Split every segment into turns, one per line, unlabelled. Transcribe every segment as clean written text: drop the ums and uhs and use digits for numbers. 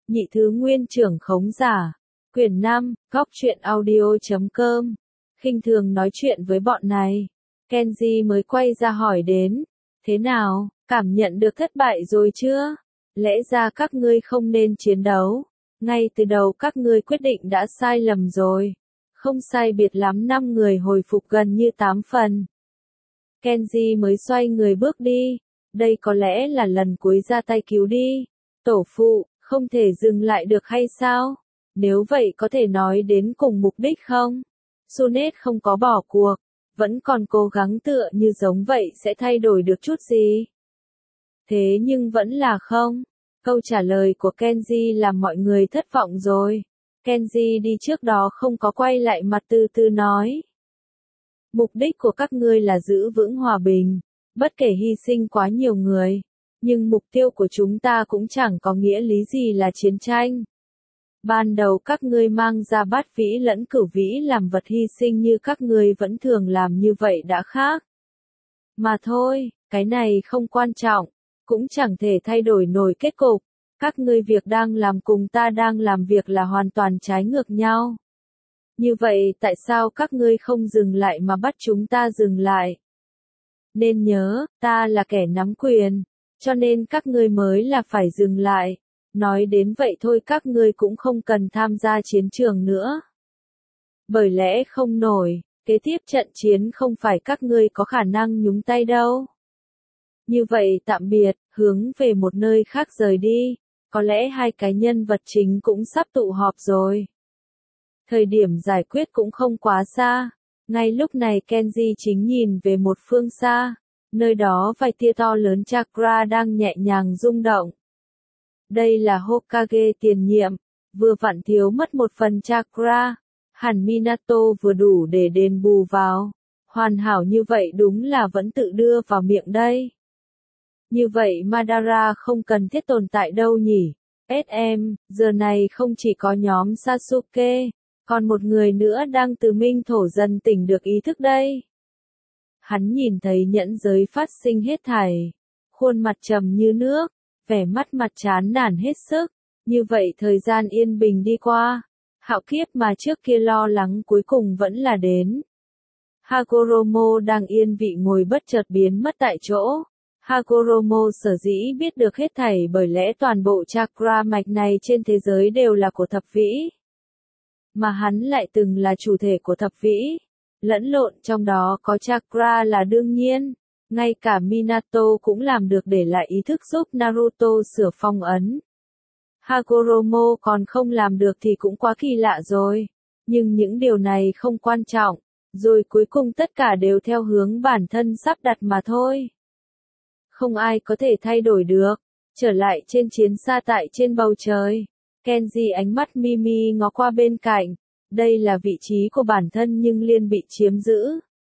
Nhị thứ nguyên trưởng khống giả. Quyển 5, góc truyện audio.com. Khinh thường nói chuyện với bọn này. Kenji mới quay ra hỏi đến. Thế nào, cảm nhận được thất bại rồi chưa? Lẽ ra các ngươi không nên chiến đấu. Ngay từ đầu các ngươi quyết định đã sai lầm rồi. Không sai biệt lắm 5 người hồi phục gần như 8 phần. Kenji mới xoay người bước đi. Đây có lẽ là lần cuối ra tay cứu đi. Tổ phụ, không thể dừng lại được hay sao? Nếu vậy có thể nói đến cùng mục đích không? Sunet không có bỏ cuộc, vẫn còn cố gắng tựa như giống vậy sẽ thay đổi được chút gì. Thế nhưng vẫn là không. Câu trả lời của Kenji làm mọi người thất vọng rồi. Kenji đi trước đó không có quay lại mặt từ từ nói. Mục đích của các ngươi là giữ vững hòa bình, bất kể hy sinh quá nhiều người. Nhưng mục tiêu của chúng ta cũng chẳng có nghĩa lý gì là chiến tranh. Ban đầu các ngươi mang ra bát vĩ lẫn cửu vĩ làm vật hy sinh như các ngươi vẫn thường làm như vậy đã khác. Mà thôi, cái này không quan trọng, cũng chẳng thể thay đổi nổi kết cục. Các ngươi việc đang làm cùng ta đang làm việc là hoàn toàn trái ngược nhau. Như vậy tại sao các ngươi không dừng lại mà bắt chúng ta dừng lại? Nên nhớ, ta là kẻ nắm quyền, cho nên các ngươi mới là phải dừng lại. Nói đến vậy thôi các ngươi cũng không cần tham gia chiến trường nữa. Bởi lẽ không nổi, kế tiếp trận chiến không phải các ngươi có khả năng nhúng tay đâu. Như vậy tạm biệt, hướng về một nơi khác rời đi. Có lẽ hai cái nhân vật chính cũng sắp tụ họp rồi. Thời điểm giải quyết cũng không quá xa. Ngay lúc này Kenji chính nhìn về một phương xa. Nơi đó vài tia to lớn chakra đang nhẹ nhàng rung động. Đây là Hokage tiền nhiệm, vừa vặn thiếu mất một phần chakra. Hẳn Minato vừa đủ để đền bù vào. Hoàn hảo như vậy đúng là vẫn tự đưa vào miệng đây. Như vậy Madara không cần thiết tồn tại đâu nhỉ? SM, giờ này không chỉ có nhóm Sasuke, còn một người nữa đang từ minh thổ dần tỉnh được ý thức đây. Hắn nhìn thấy nhẫn giới phát sinh hết thảy. Khuôn mặt trầm như nước, vẻ mắt mặt chán nản hết sức. Như vậy thời gian yên bình đi qua. Hạo kiếp mà trước kia lo lắng cuối cùng vẫn là đến. Hagoromo đang yên vị ngồi bất chợt biến mất tại chỗ. Hagoromo sở dĩ biết được hết thảy bởi lẽ toàn bộ chakra mạch này trên thế giới đều là của thập vĩ. Mà hắn lại từng là chủ thể của thập vĩ. Lẫn lộn trong đó có chakra là đương nhiên. Ngay cả Minato cũng làm được để lại ý thức giúp Naruto sửa phong ấn. Hagoromo còn không làm được thì cũng quá kỳ lạ rồi. Nhưng những điều này không quan trọng. Rồi cuối cùng tất cả đều theo hướng bản thân sắp đặt mà thôi. Không ai có thể thay đổi được. Trở lại trên chiến xa tại trên bầu trời. Kenji ánh mắt Mimi ngó qua bên cạnh. Đây là vị trí của bản thân nhưng liền bị chiếm giữ.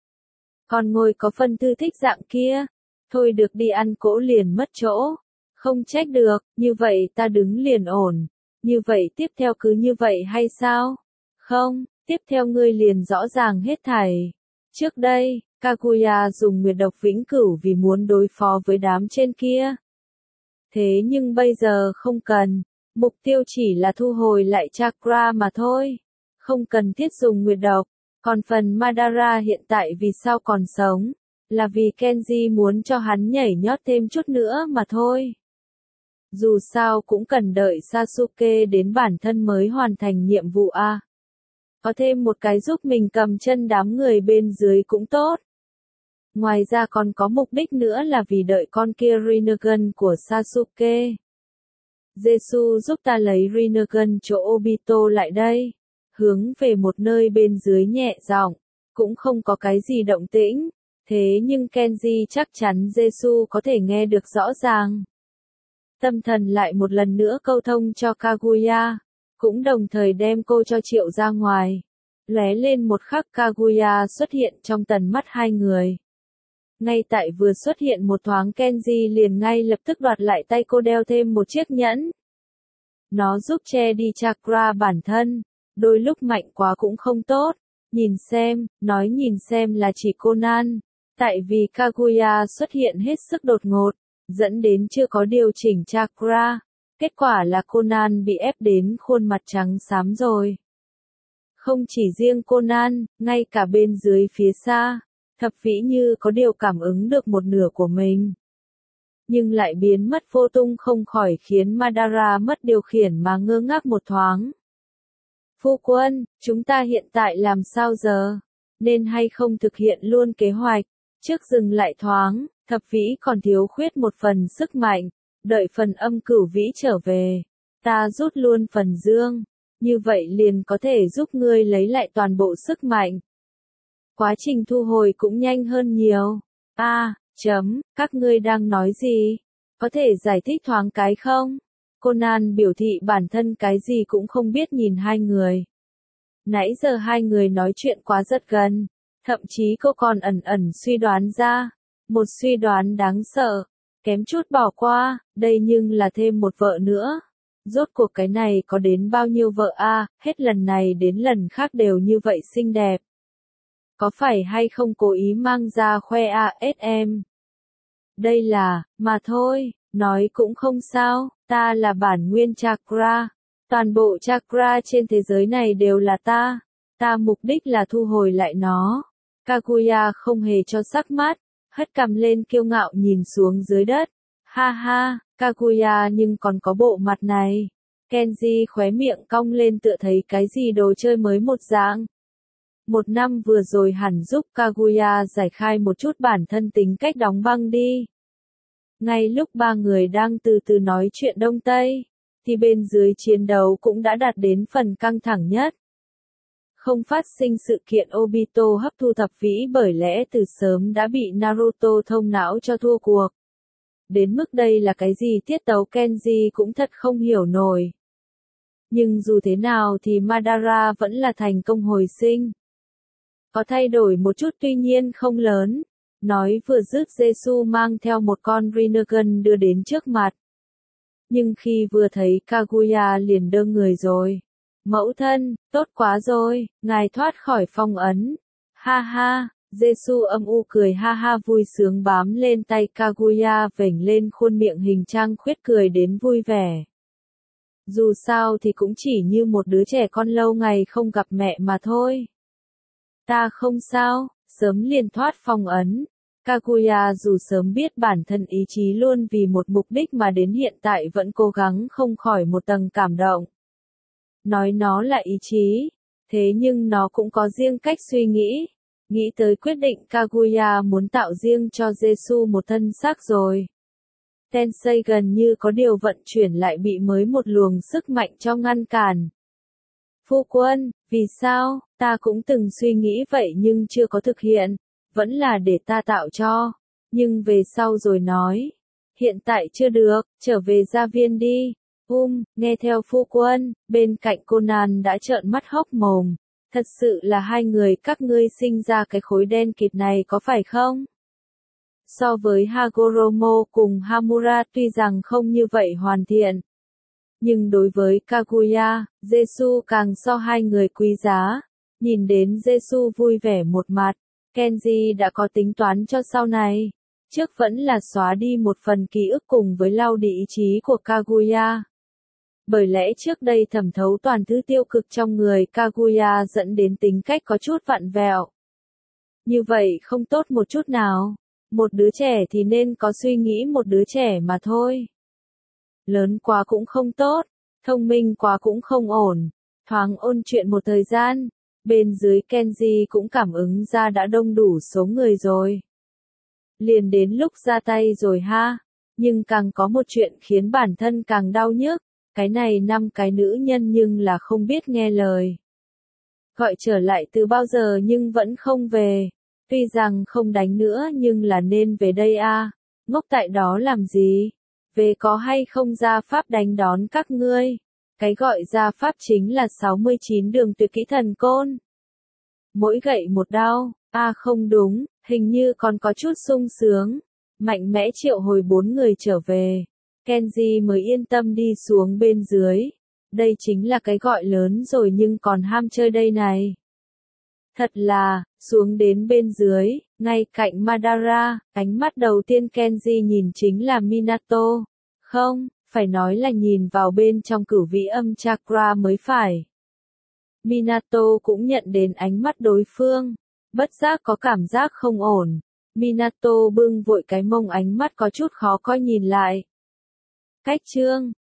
Còn ngồi có phân thư thích dạng kia. Thôi được đi ăn cỗ liền mất chỗ. Không trách được, như vậy ta đứng liền ổn. Như vậy tiếp theo cứ như vậy hay sao? Không, tiếp theo ngươi liền rõ ràng hết thảy. Trước đây, Kaguya dùng nguyệt độc vĩnh cửu vì muốn đối phó với đám trên kia. Thế nhưng bây giờ không cần, mục tiêu chỉ là thu hồi lại chakra mà thôi. Không cần thiết dùng nguyệt độc. Còn phần Madara hiện tại vì sao còn sống, là vì Kenji muốn cho hắn nhảy nhót thêm chút nữa mà thôi. Dù sao cũng cần đợi Sasuke đến bản thân mới hoàn thành nhiệm vụ a. Có thêm một cái giúp mình cầm chân đám người bên dưới cũng tốt. Ngoài ra còn có mục đích nữa là vì đợi con kia Rinnegan của Sasuke. Jesu giúp ta lấy Rinnegan chỗ Obito lại đây. Hướng về một nơi bên dưới nhẹ giọng, cũng không có cái gì động tĩnh. Thế nhưng Kenji chắc chắn Jesu có thể nghe được rõ ràng. Tâm thần lại một lần nữa câu thông cho Kaguya, cũng đồng thời đem cô cho Triệu ra ngoài. Lóe lên một khắc Kaguya xuất hiện trong tầm mắt hai người. Ngay tại vừa xuất hiện một thoáng Kenji liền ngay lập tức đoạt lại tay cô đeo thêm một chiếc nhẫn. Nó giúp che đi chakra bản thân, đôi lúc mạnh quá cũng không tốt. Nhìn xem là chỉ Conan. Tại vì Kaguya xuất hiện hết sức đột ngột, dẫn đến chưa có điều chỉnh chakra. Kết quả là Conan bị ép đến khuôn mặt trắng xám rồi. Không chỉ riêng Conan, ngay cả bên dưới phía xa, Thập Vĩ như có điều cảm ứng được một nửa của mình. Nhưng lại biến mất vô tung, không khỏi khiến Madara mất điều khiển mà ngơ ngác một thoáng. Phu quân, chúng ta hiện tại làm sao giờ? Nên hay không thực hiện luôn kế hoạch? Trước dừng lại thoáng, Thập Vĩ còn thiếu khuyết một phần sức mạnh, đợi phần âm cửu vĩ trở về. Ta rút luôn phần dương, như vậy liền có thể giúp ngươi lấy lại toàn bộ sức mạnh. Quá trình thu hồi cũng nhanh hơn nhiều. Các ngươi đang nói gì? Có thể giải thích thoáng cái không? Conan biểu thị bản thân cái gì cũng không biết nhìn hai người. Nãy giờ hai người nói chuyện quá rất gần, thậm chí cô còn ẩn ẩn suy đoán ra. Một suy đoán đáng sợ, kém chút bỏ qua, đây nhưng là thêm một vợ nữa. Rốt cuộc cái này có đến bao nhiêu vợ hết lần này đến lần khác đều như vậy xinh đẹp. Có phải hay không cố ý mang ra khoe em? Đây là, mà thôi, nói cũng không sao, ta là bản nguyên chakra. Toàn bộ chakra trên thế giới này đều là ta. Ta mục đích là thu hồi lại nó. Kaguya không hề cho sắc mắt, hất cằm lên kiêu ngạo nhìn xuống dưới đất. Ha ha, Kaguya nhưng còn có bộ mặt này. Kenji khóe miệng cong lên tựa thấy cái gì đồ chơi mới một dạng. Một năm vừa rồi hẳn giúp Kaguya giải khai một chút bản thân tính cách đóng băng đi. Ngay lúc ba người đang từ từ nói chuyện Đông Tây, thì bên dưới chiến đấu cũng đã đạt đến phần căng thẳng nhất. Không phát sinh sự kiện Obito hấp thu Thập Vĩ bởi lẽ từ sớm đã bị Naruto thông não cho thua cuộc. Đến mức đây là cái gì tiết tấu Kenji cũng thật không hiểu nổi. Nhưng dù thế nào thì Madara vẫn là thành công hồi sinh. Có thay đổi một chút tuy nhiên không lớn. Nói vừa dứt Jesu mang theo một con Rinnegan đưa đến trước mặt. Nhưng khi vừa thấy Kaguya liền đơ người rồi. Mẫu thân, tốt quá rồi, ngài thoát khỏi phong ấn. Ha ha, Jesu âm u cười ha ha vui sướng bám lên tay Kaguya vểnh lên khuôn miệng hình trang khuyết cười đến vui vẻ. Dù sao thì cũng chỉ như một đứa trẻ con lâu ngày không gặp mẹ mà thôi. Ta không sao, sớm liền thoát phong ấn. Kaguya dù sớm biết bản thân ý chí luôn vì một mục đích mà đến hiện tại vẫn cố gắng không khỏi một tầng cảm động. Nói nó là ý chí, thế nhưng nó cũng có riêng cách suy nghĩ. Nghĩ tới quyết định Kaguya muốn tạo riêng cho Jesu một thân xác rồi. Tensei gần như có điều vận chuyển lại bị mới một luồng sức mạnh cho ngăn cản. Phu quân, vì sao, ta cũng từng suy nghĩ vậy nhưng chưa có thực hiện, vẫn là để ta tạo cho, nhưng về sau rồi nói. Hiện tại chưa được, trở về gia viên đi. Nghe theo phu quân, bên cạnh Conan đã trợn mắt hốc mồm. Thật sự là hai người các ngươi sinh ra cái khối đen kịt này có phải không? So với Hagoromo cùng Hamura tuy rằng không như vậy hoàn thiện. Nhưng đối với Kaguya, Jesu càng so hai người quý giá. Nhìn đến Jesu vui vẻ một mặt, Kenji đã có tính toán cho sau này. Trước vẫn là xóa đi một phần ký ức cùng với lau đi ý chí của Kaguya. Bởi lẽ trước đây thẩm thấu toàn thứ tiêu cực trong người Kaguya dẫn đến tính cách có chút vặn vẹo. Như vậy không tốt một chút nào. Một đứa trẻ thì nên có suy nghĩ một đứa trẻ mà thôi. Lớn quá cũng không tốt, thông minh quá cũng không ổn. Thoáng ôn chuyện một thời gian, bên dưới Kenji cũng cảm ứng ra đã đông đủ số người rồi. Liền đến lúc ra tay rồi ha, nhưng càng có một chuyện khiến bản thân càng đau nhức, cái này 5 cái nữ nhân nhưng là không biết nghe lời. Gọi trở lại từ bao giờ nhưng vẫn không về, tuy rằng không đánh nữa nhưng là nên về đây ngốc tại đó làm gì? Về có hay không gia pháp đánh đón các ngươi? Cái gọi gia pháp chính là 69 đường tuyệt kỹ thần côn. Mỗi gậy một đao, không đúng, hình như còn có chút sung sướng. Mạnh mẽ triệu hồi 4 người trở về. Kenji mới yên tâm đi xuống bên dưới. Đây chính là cái gọi lớn rồi nhưng còn ham chơi đây này. Thật là, xuống đến bên dưới, ngay cạnh Madara, ánh mắt đầu tiên Kenji nhìn chính là Minato. Không, Phải nói là nhìn vào bên trong cửu vĩ âm chakra mới phải. Minato cũng nhận đến ánh mắt đối phương, bất giác có cảm giác không ổn. Minato bưng vội cái mông, ánh mắt có chút khó coi nhìn lại. Cách chương